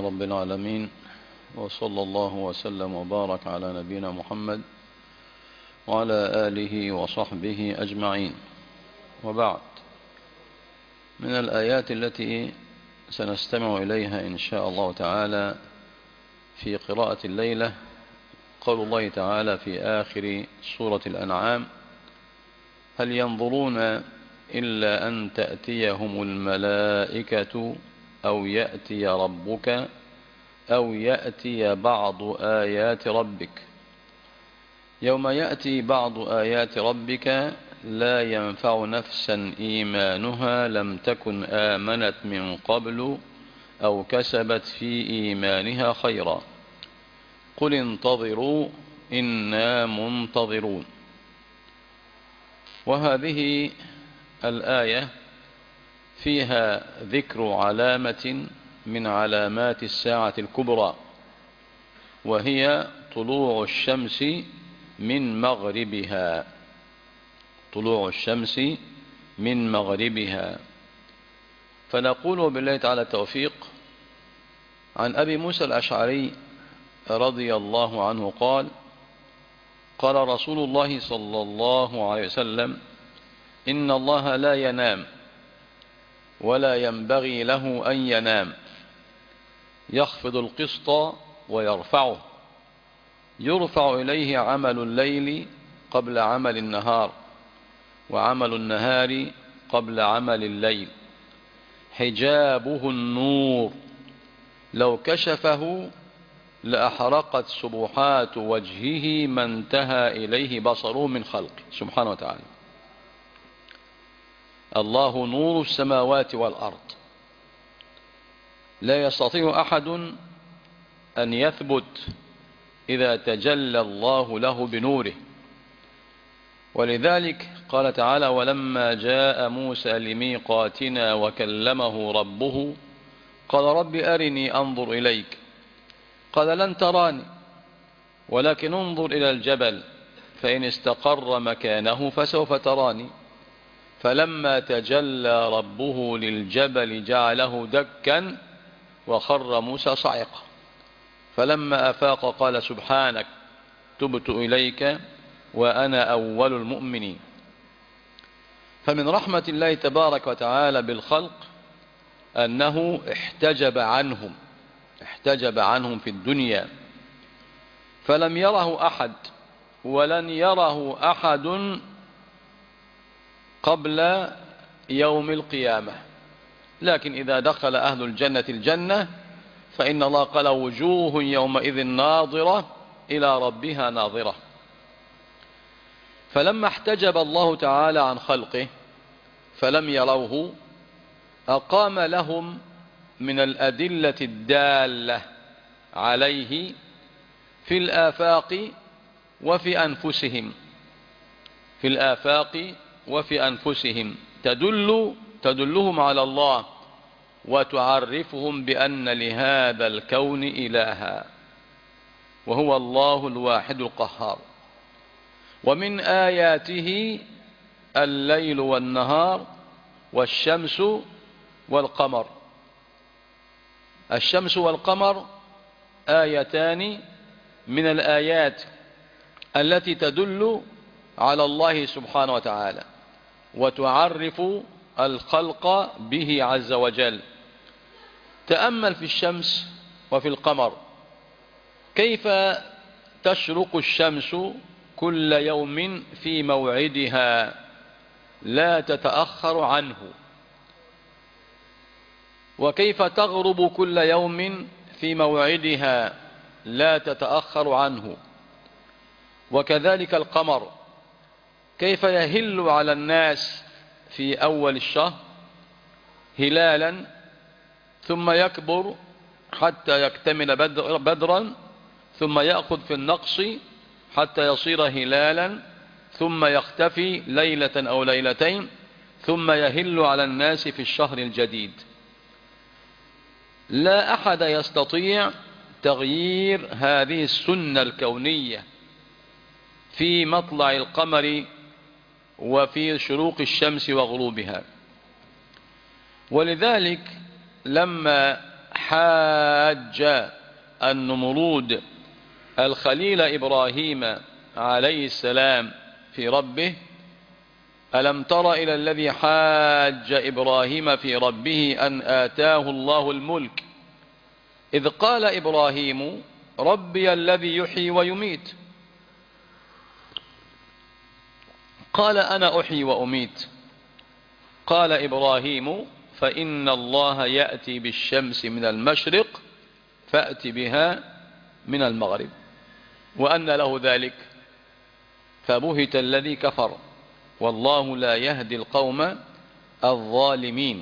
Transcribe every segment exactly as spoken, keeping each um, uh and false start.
رب العالمين، وصلى الله وسلم وبارك على نبينا محمد وعلى آله وصحبه أجمعين. وبعد، من الآيات التي سنستمع إليها إن شاء الله تعالى في قراءة الليلة قول الله تعالى في آخر سورة الأنعام: هل ينظرون إلا أن تأتيهم الملائكة أو يأتي ربك أو يأتي بعض آيات ربك. يوم يأتي بعض آيات ربك لا ينفع نفسا إيمانها لم تكن آمنت من قبل أو كسبت في إيمانها خيرا قل انتظروا إنا منتظرون. وهذه الآية فيها ذكر علامة من علامات الساعة الكبرى، وهي طلوع الشمس من مغربها. طلوع الشمس من مغربها. فنقول بالله تعالى التوفيق عن أبي موسى الأشعري رضي الله عنه قال: قال رسول الله صلى الله عليه وسلم: إن الله لا ينام ولا ينبغي له أن ينام، يخفض القسط ويرفعه، يرفع إليه عمل الليل قبل عمل النهار، وعمل النهار قبل عمل الليل، حجابه النور، لو كشفه لأحرقت سبحات وجهه ما انتهى إليه بصره من خلقه سبحانه وتعالى. الله نور السماوات والأرض، لا يستطيع أحد أن يثبت إذا تجلى الله له بنوره. ولذلك قال تعالى: ولما جاء موسى لميقاتنا وكلمه ربه قال رب أرني أنظر إليك قال لن تراني ولكن انظر إلى الجبل فإن استقر مكانه فسوف تراني فلما تجلى ربه للجبل جعله دكا وخر موسى صعقا فلما أفاق قال سبحانك تبت إليك وأنا أول المؤمنين. فمن رحمة الله تبارك وتعالى بالخلق أنه احتجب عنهم احتجب عنهم في الدنيا فلم يره أحد ولن يره أحد قبل يوم القيامة. لكن إذا دخل أهل الجنة الجنة فإن الله قال: وجوه يومئذ ناظرة إلى ربها ناظرة. فلما احتجب الله تعالى عن خلقه فلم يروه أقام لهم من الأدلة الدالة عليه في الآفاق وفي أنفسهم في الآفاق وفي أنفسهم تدل تدلهم على الله وتعرفهم بأن لهذا الكون إلها وهو الله الواحد القهار. ومن آياته الليل والنهار والشمس والقمر. الشمس والقمر آيتان من الآيات التي تدل على الله سبحانه وتعالى وتعرف الخلق به عز وجل. تأمل في الشمس وفي القمر، كيف تشرق الشمس كل يوم في موعدها لا تتأخر عنه، وكيف تغرب كل يوم في موعدها لا تتأخر عنه. وكذلك القمر كيف يهل على الناس في أول الشهر هلالا ثم يكبر حتى يكتمل بدرا ثم يأخذ في النقص حتى يصير هلالا ثم يختفي ليلة أو ليلتين ثم يهل على الناس في الشهر الجديد. لا أحد يستطيع تغيير هذه السنة الكونية في مطلع القمر وفي شروق الشمس وغروبها. ولذلك لما حاج النمرود الخليل إبراهيم عليه السلام في ربه: ألم تر إلى الذي حاج إبراهيم في ربه أن آتاه الله الملك إذ قال إبراهيم ربي الذي يحيي ويميت قال أنا أحيي وأميت قال إبراهيم فإن الله يأتي بالشمس من المشرق فأت بها من المغرب وأن له ذلك فبهت الذي كفر والله لا يهدي القوم الظالمين.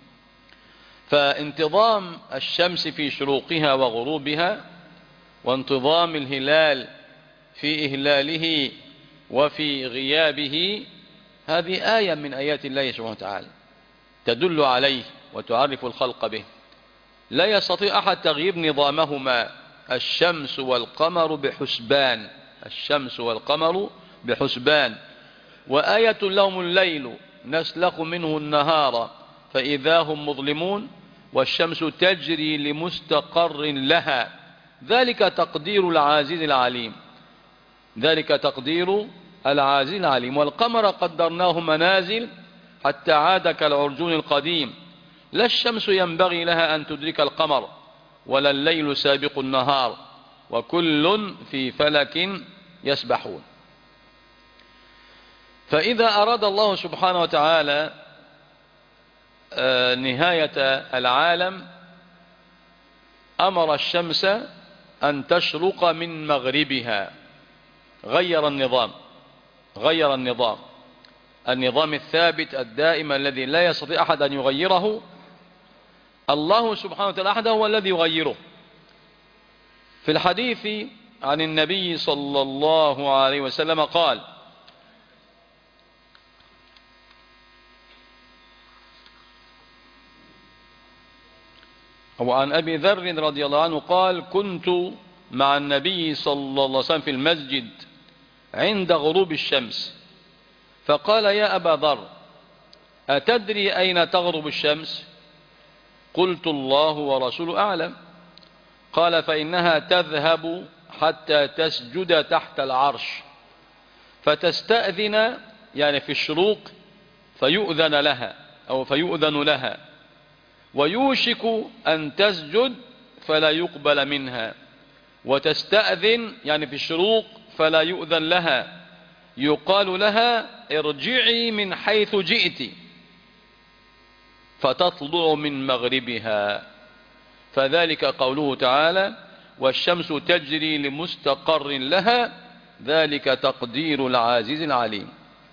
فانتظام الشمس في شروقها وغروبها وانتظام الهلال في إهلاله وفي غيابه هذه آية من آيات الله سبحانه وتعالى تدل عليه وتعرف الخلق به. لا يستطيع أحد تغيير نظامهما الشمس والقمر بحسبان الشمس والقمر بحسبان وآية لهم الليل نسلخ منه النهار فإذا هم مظلمون والشمس تجري لمستقر لها ذلك تقدير العزيز العليم ذلك تقدير العزيز العليم. والقمر قدرناه منازل حتى عاد كالعرجون القديم لا الشمس ينبغي لها أن تدرك القمر ولا الليل سابق النهار وكل في فلك يسبحون. فإذا أراد الله سبحانه وتعالى نهاية العالم أمر الشمس أن تشرق من مغربها غير النظام غير النظام النظام الثابت الدائم الذي لا يستطيع أحد أن يغيره الله سبحانه وتعالى أحد هو الذي يغيره. في الحديث عن النبي صلى الله عليه وسلم قال وعن أبي ذر رضي الله عنه قال كنت مع النبي صلى الله عليه وسلم في المسجد عند غروب الشمس فقال يا أبا ذر أتدري أين تغرب الشمس؟ قلت الله ورسوله أعلم. قال فإنها تذهب حتى تسجد تحت العرش فتستأذن يعني في الشروق فيؤذن لها أو فيؤذن لها ويوشك أن تسجد فلا يقبل منها وتستأذن يعني في الشروق فلا يؤذن لها يقال لها ارجعي من حيث جئت فتطلع من مغربها فذلك قوله تعالى والشمس تجري لمستقر لها ذلك تقدير العزيز العليم.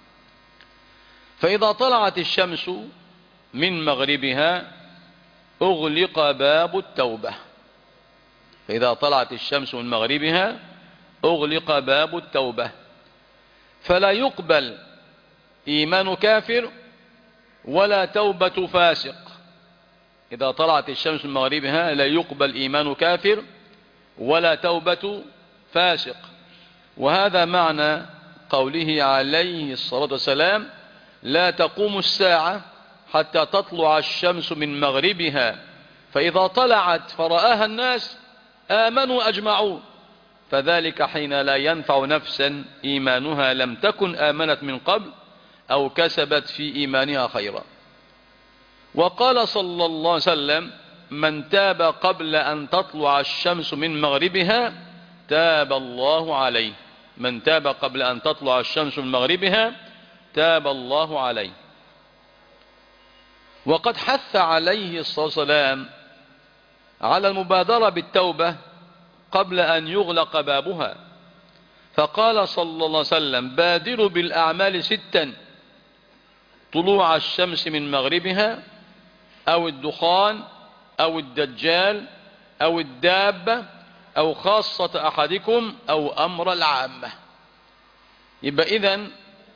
فإذا طلعت الشمس من مغربها أغلق باب التوبة فإذا طلعت الشمس من مغربها أغلق باب التوبة فلا يقبل إيمان كافر ولا توبة فاسق. إذا طلعت الشمس من مغربها لا يقبل إيمان كافر ولا توبة فاسق. وهذا معنى قوله عليه الصلاة والسلام لا تقوم الساعة حتى تطلع الشمس من مغربها فإذا طلعت فرآها الناس آمنوا أجمعون فذلك حين لا ينفع نفسا إيمانها لم تكن آمنت من قبل أو كسبت في إيمانها خيرا. وقال صلى الله عليه وسلم من تاب قبل أن تطلع الشمس من مغربها تاب الله عليه من تاب قبل أن تطلع الشمس من مغربها تاب الله عليه. وقد حث عليه الصلاة والسلام على المبادرة بالتوبة قبل أن يغلق بابها فقال صلى الله عليه وسلم بادروا بالأعمال ستا طلوع الشمس من مغربها أو الدخان أو الدجال أو الدابة أو خاصة أحدكم أو أمر العامة. يبقى إذن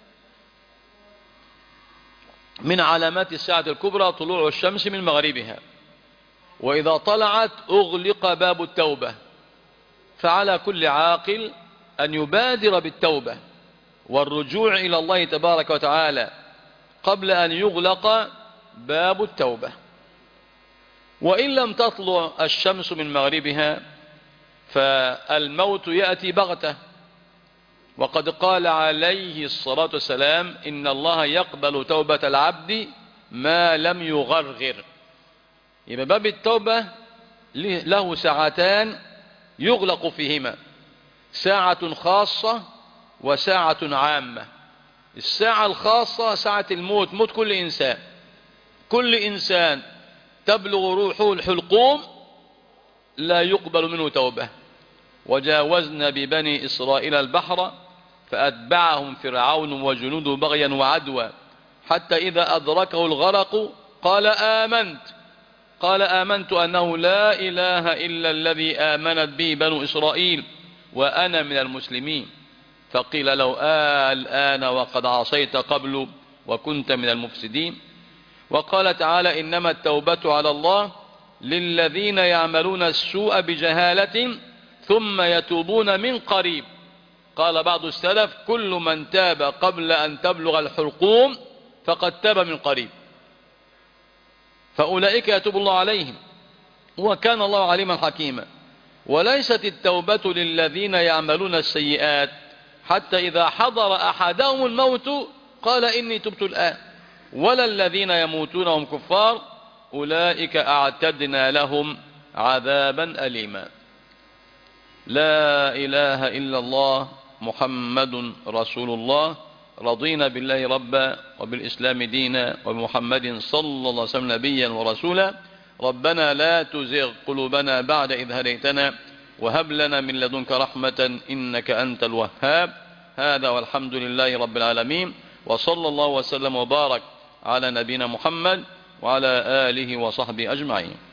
من علامات الساعة الكبرى طلوع الشمس من مغربها وإذا طلعت أغلق باب التوبة فعلى كل عاقل أن يبادر بالتوبة والرجوع إلى الله تبارك وتعالى قبل أن يغلق باب التوبة. وإن لم تطلع الشمس من مغربها فالموت يأتي بغتة. وقد قال عليه الصلاة والسلام إن الله يقبل توبة العبد ما لم يغرغر. يبقى باب التوبة له ساعتان يغلق فيهما، ساعة خاصة وساعة عامة. الساعة الخاصة ساعة الموت، موت كل إنسان، كل إنسان تبلغ روحه الحلقوم لا يقبل منه توبة. وجاوزنا ببني إسرائيل البحر فأتبعهم فرعون وجنوده بغيا وعدوى حتى إذا أدركه الغرق قال آمنت قال آمنت أنه لا إله إلا الذي آمنت به بنو إسرائيل وأنا من المسلمين. فقيل له آه الآن وقد عصيت قبل وكنت من المفسدين. وقال تعالى إنما التوبة على الله للذين يعملون السوء بجهالة ثم يتوبون من قريب. قال بعض السلف كل من تاب قبل أن تبلغ الحلقوم فقد تاب من قريب، فأولئك يتوب الله عليهم وكان الله عليما حكيما. وليست التوبة للذين يعملون السيئات حتى إذا حضر أحدهم الموت قال إني تبت الآن، ولا الذين يموتون هم كفار أولئك أعتدنا لهم عذابا أليما. لا إله إلا الله محمد رسول الله، رضينا بالله ربا وبالإسلام دينا وبمحمد صلى الله عليه وسلم نبيا ورسولا. ربنا لا تزغ قلوبنا بعد إذ هديتنا وهب لنا من لدنك رحمة إنك أنت الوهاب. هذا والحمد لله رب العالمين، وصلى الله وسلم وبارك على نبينا محمد وعلى آله وصحبه أجمعين.